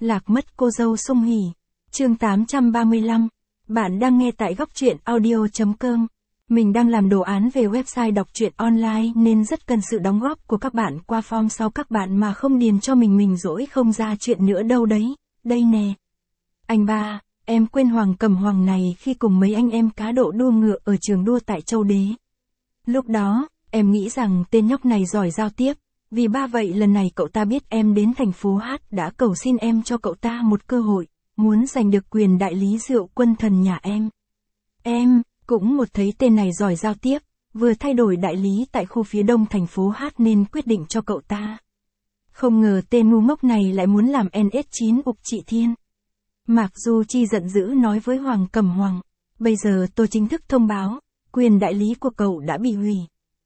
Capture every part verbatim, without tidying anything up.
Lạc mất cô dâu Sung Hỉ. Chương tám trăm ba mươi lăm. Bạn đang nghe tại góc truyện audio.com. Mình đang làm đồ án về website đọc truyện online nên rất cần sự đóng góp của các bạn qua form sau các bạn mà không điền cho mình mình dỗi không ra chuyện nữa đâu đấy. Đây nè. Anh ba, em quên Hoàng Cầm Hoàng này khi cùng mấy anh em cá độ đua ngựa ở trường đua tại Châu Đế. Lúc đó, em nghĩ rằng tên nhóc này giỏi giao tiếp, vì ba vậy lần này cậu ta biết em đến thành phố Hát đã cầu xin em cho cậu ta một cơ hội, muốn giành được quyền đại lý rượu Quân Thần nhà em. Em, cũng một thấy tên này giỏi giao tiếp, vừa thay đổi đại lý tại khu phía đông thành phố Hát nên quyết định cho cậu ta. Không ngờ tên ngu ngốc này lại muốn làm en ét chín ục trị thiên. Mạc Du Chi giận dữ nói với Hoàng Cầm Hoàng, bây giờ tôi chính thức thông báo, quyền đại lý của cậu đã bị hủy.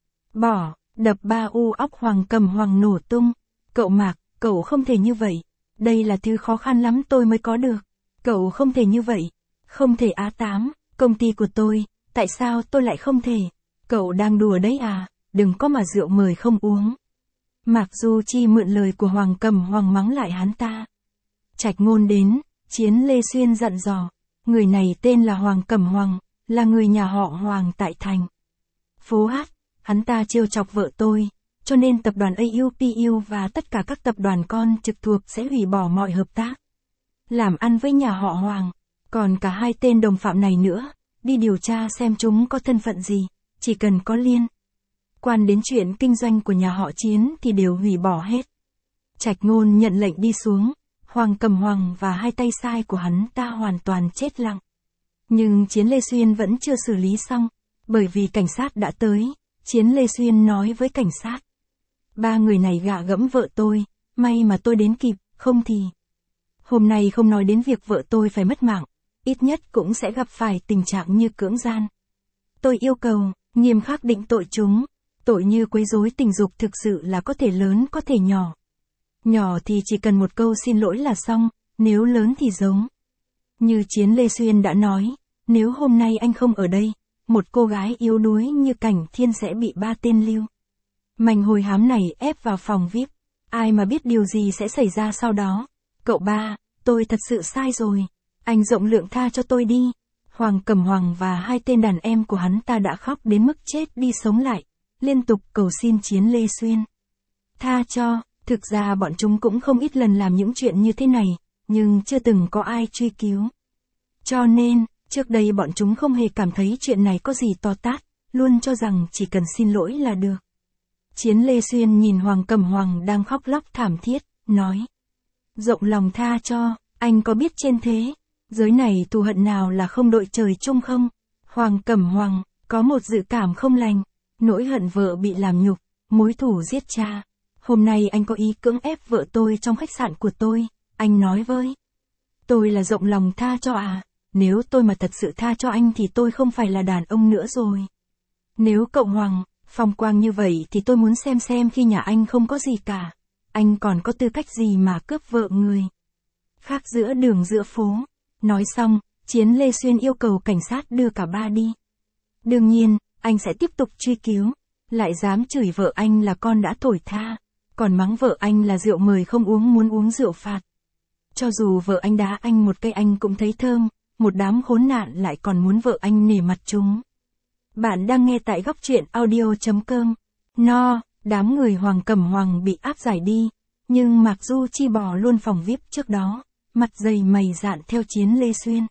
Bỏ, đập ba u óc Hoàng Cầm Hoàng nổ tung. Cậu Mạc, cậu không thể như vậy. Đây là thứ khó khăn lắm tôi mới có được. Cậu không thể như vậy. Không thể á tám, công ty của tôi, tại sao tôi lại không thể? Cậu đang đùa đấy à, đừng có mà rượu mời không uống. Mạc Du Chi mượn lời của Hoàng Cầm Hoàng mắng lại hắn ta. Trạch Ngôn đến, Chiến Lê Xuyên dặn dò. Người này tên là Hoàng Cầm Hoàng, là người nhà họ Hoàng tại thành phố Hát. Hắn ta trêu chọc vợ tôi, cho nên tập đoàn a u pê u và tất cả các tập đoàn con trực thuộc sẽ hủy bỏ mọi hợp tác làm ăn với nhà họ Hoàng. Còn cả hai tên đồng phạm này nữa, đi điều tra xem chúng có thân phận gì, chỉ cần có liên quan đến chuyện kinh doanh của nhà họ Chiến thì đều hủy bỏ hết. Trạch Ngôn nhận lệnh đi xuống, Hoàng Cầm Hoàng và hai tay sai của hắn ta hoàn toàn chết lặng. Nhưng Chiến Lê Xuyên vẫn chưa xử lý xong, bởi vì cảnh sát đã tới. Chiến Lê Xuyên nói với cảnh sát. Ba người này gạ gẫm vợ tôi, may mà tôi đến kịp, không thì hôm nay không nói đến việc vợ tôi phải mất mạng, ít nhất cũng sẽ gặp phải tình trạng như cưỡng gian. Tôi yêu cầu, nghiêm khắc định tội chúng, tội như quấy rối tình dục thực sự là có thể lớn có thể nhỏ. Nhỏ thì chỉ cần một câu xin lỗi là xong, nếu lớn thì giống như Chiến Lê Xuyên đã nói, nếu hôm nay anh không ở đây, một cô gái yếu đuối như Cảnh Thiên sẽ bị ba tên lưu manh hồi hám này ép vào phòng vi ai pi, ai mà biết điều gì sẽ xảy ra sau đó. Cậu ba, tôi thật sự sai rồi, anh rộng lượng tha cho tôi đi. Hoàng Cầm Hoàng và hai tên đàn em của hắn ta đã khóc đến mức chết đi sống lại, liên tục cầu xin Chiến Lê Xuyên tha cho. Thực ra bọn chúng cũng không ít lần làm những chuyện như thế này, nhưng chưa từng có ai truy cứu. Cho nên, trước đây bọn chúng không hề cảm thấy chuyện này có gì to tát, luôn cho rằng chỉ cần xin lỗi là được. Chiến Lê Xuyên nhìn Hoàng Cầm Hoàng đang khóc lóc thảm thiết, nói. Rộng lòng tha cho, anh có biết trên thế giới này thù hận nào là không đội trời chung không? Hoàng Cầm Hoàng, có một dự cảm không lành, nỗi hận vợ bị làm nhục, mối thù giết cha. Hôm nay anh có ý cưỡng ép vợ tôi trong khách sạn của tôi, anh nói với tôi là rộng lòng tha cho à? Nếu tôi mà thật sự tha cho anh thì tôi không phải là đàn ông nữa rồi. Nếu cậu Hoàng, phong quang như vậy thì tôi muốn xem xem khi nhà anh không có gì cả, anh còn có tư cách gì mà cướp vợ người khác giữa đường giữa phố. Nói xong, Chiến Lê Xuyên yêu cầu cảnh sát đưa cả ba đi. Đương nhiên, anh sẽ tiếp tục truy cứu, lại dám chửi vợ anh là con đã thổi tha, còn mắng vợ anh là rượu mời không uống muốn uống rượu phạt. Cho dù vợ anh đá anh một cây anh cũng thấy thơm, một đám khốn nạn lại còn muốn vợ anh nể mặt chúng. Bạn đang nghe tại góc truyện audio.com. No, đám người Hoàng Cầm Hoàng bị áp giải đi, nhưng Mạc Du Chi bỏ luôn phòng vi ai pi trước đó, mặt dày mày dạn theo Chiến Lê Xuyên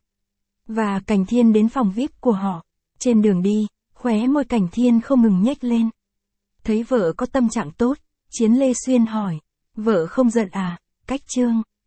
và Cảnh Thiên đến phòng vi ai pi của họ. Trên đường đi, khóe môi Cảnh Thiên không ngừng nhếch lên. Thấy vợ có tâm trạng tốt, Chiến Lê Xuyên hỏi, vợ không giận à? Cách Trương